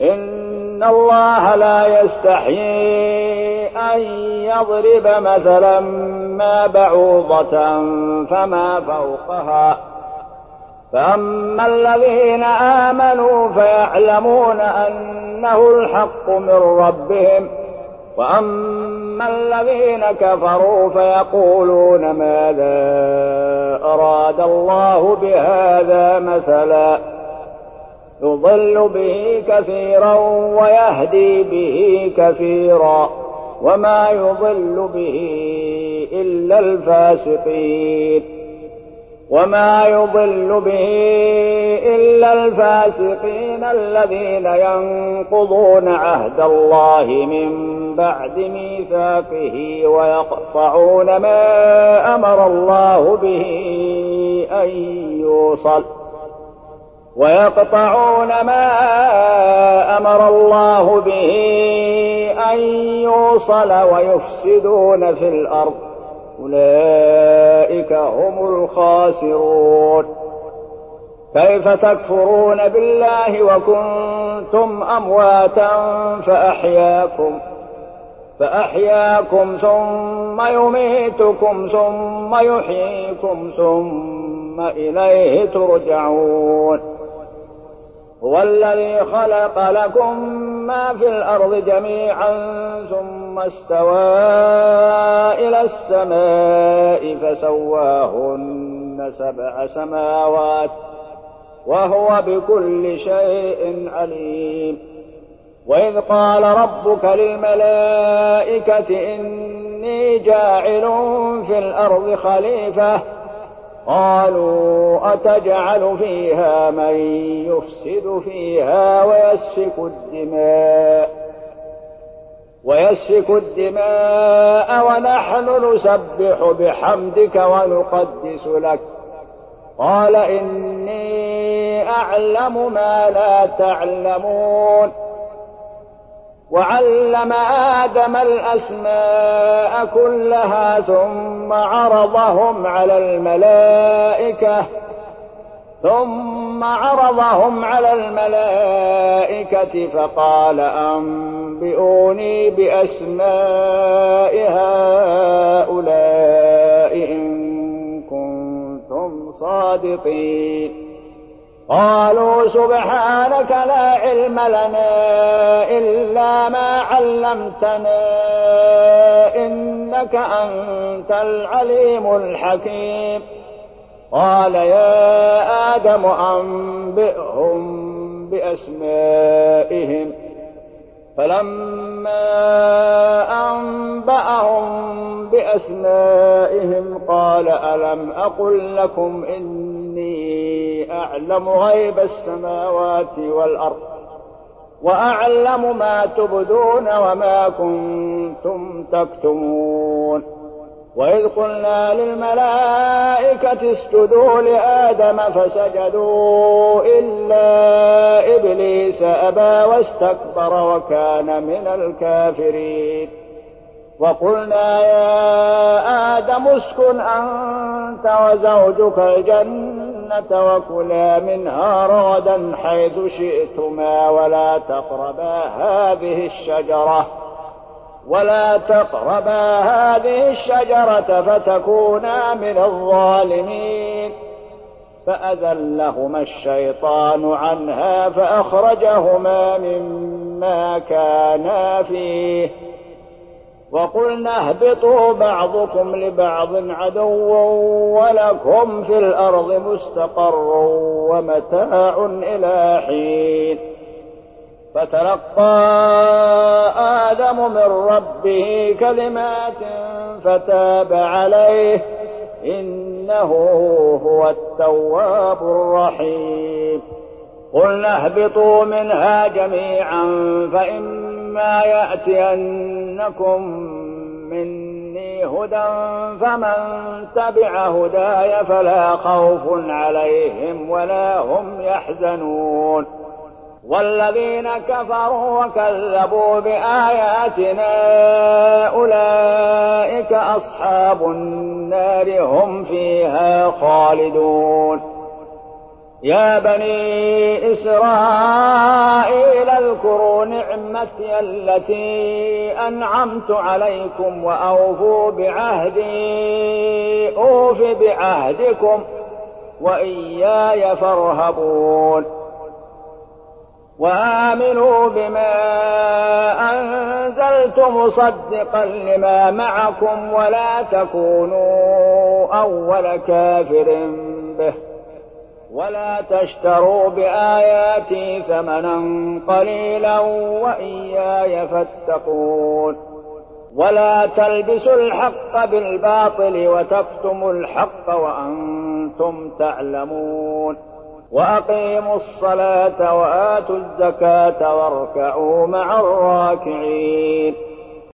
إن الله لا يستحيي أن يضرب مثلا ما بعوضة فما فوقها، فأما الذين آمنوا فيعلمون أنه الحق من ربهم، وأما الذين كفروا فيقولون ماذا أراد الله بهذا مثلا، يضل به كثيرا ويهدي به كثيرا وما يضل به إلا الفاسقين الذين ينقضون عهد الله من بعد ميثاقه ويقطعون ما أمر الله به أن يوصل ويفسدون في الأرض، أولئك هم الخاسرون. كيف تكفرون بالله وكنتم أمواتا فأحياكم ثم يميتكم ثم يحييكم ثم إليه ترجعون. هو الذي خلق لكم ما في الأرض جميعا ثم استوى إلى السماء فسواهن 7 سماوات وهو بكل شيء عليم. وإذ قال ربك للملائكة إني جاعل في الأرض خليفة، قالوا أتجعل فيها من يفسد فيها ويسفك الدماء ونحن نسبح بحمدك ونقدس لك، قال إني أعلم ما لا تعلمون. وعلم آدم الأسماء كلها ثم عرضهم على الملائكة فقال أنبئوني بأسماء هؤلاء إن كنتم صادقين. قالوا سبحانك لا علم لنا إلا ما علمتنا إنك أنت العليم الحكيم. قال يا آدم أنبئهم بأسمائهم، فلما أنبأهم بأسمائهم قال ألم أقل لكم إني أعلم غيب السماوات والأرض وأعلم ما تبدون وما كنتم تكتمون. وإذ قلنا للملائكة اسجدوا لآدم فسجدوا إلا إبليس أبى واستكبر وكان من الكافرين. وقلنا يا آدم اسكن أنت وزوجك الجنة وكلا منها رغدا حيث شئتما ولا تقربا هذه الشجرة فتكونا من الظالمين. فأذلهما الشيطان عنها فأخرجهما مما كانا فيه وقلنا اهبطوا بعضكم لبعض عدو ولكم في الأرض مستقر ومتاع إلى حين. فتلقى آدم من ربه كلمات فتاب عليه إنه هو التواب الرحيم. قلنا اهبطوا منها جميعا فإما يأتينكم مني هدى فمن تبع هداي فلا خوف عليهم ولا هم يحزنون. والذين كفروا وكذبوا بآياتنا أولئك أصحاب النار هم فيها خالدون. يا بني إسرائيل اذكروا نعمتي التي أنعمت عليكم وأوفوا بعهدي أوف بعهدكم وإياي فارهبون وآمنوا بما أنزلت مصدقا لما معكم ولا تكونوا أول كافر به ولا تشتروا بآياتي ثمنا قليلا وإياي فاتقون ولا تلبسوا الحق بالباطل وتكتموا الحق وأنتم تعلمون وأقيموا الصلاة وآتوا الزكاة واركعوا مع الراكعين